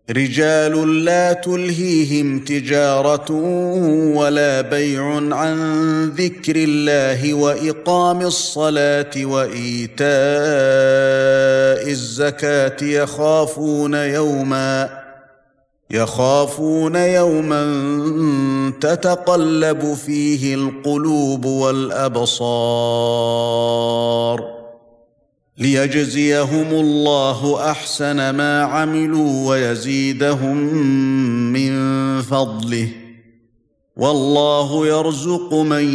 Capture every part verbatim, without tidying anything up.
رجال لا تلهيهم تجارة ولا بيع عن ذكر الله وإقام الصلاة وإيتاء الزكاة يخافون يوما يخافون يوما تتقلب فيه القلوب والأبصار ليجزيهم الله أحسن ما عملوا ويزيدهم من فضله والله يرزق من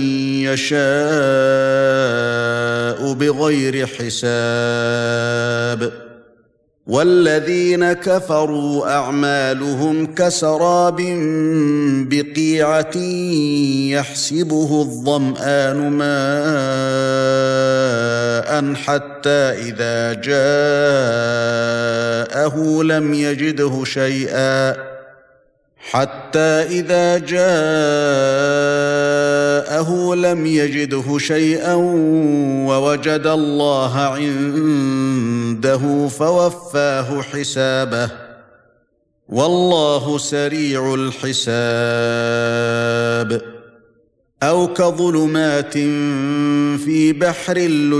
يشاء بغير حساب والذين كفروا أعمالهم كسراب بقيعة يحسبه الظمآن ماء حتى إذا جاءه لم يجده شيئا حتى إذا جاءه لم يجده شيئا ووجد الله عنده فوفاه حسابه والله سريع الحساب أو كظلمات في بحر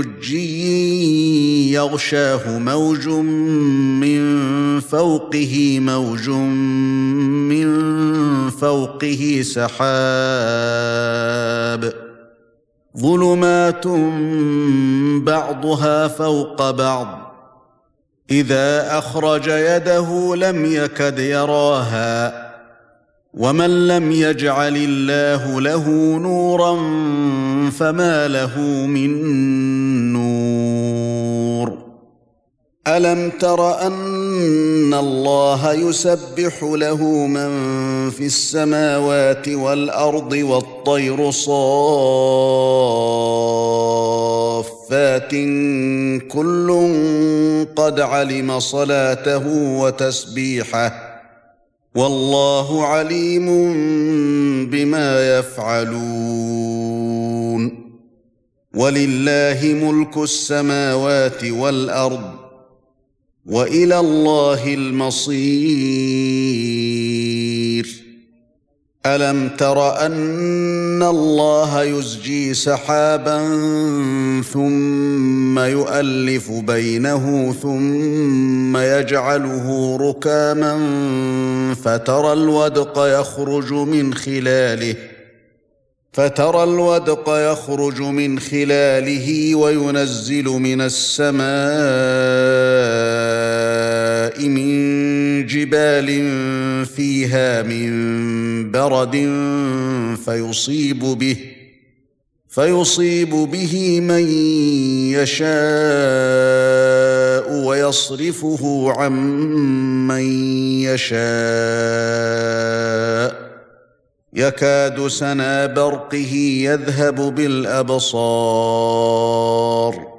لجي يغشاه موج من فوقه موج من فوقه سحاب ظلمات بعضها فوق بعض إذا أخرج يده لم يكد يراها ومن لم يجعل الله له نورا فما له من نور ألم تر أن الله يسبح له من في السماوات والأرض والطير صافات كل قد علم صلاته وتسبيحه والله عليم بما يفعلون ولله ملك السماوات والأرض وإلى الله المصير ألم تر أن الله يزجي سحابا ثم يؤلف بينه ثم يجعله ركاما فترى الودق يخرج من خلاله فترى الودق يخرج من خلاله وينزل من السماء من جبال فيها من برد فيصيب به فيصيب به من يشاء ويصرفه عن من يشاء يكاد سنا برقه يذهب بالأبصار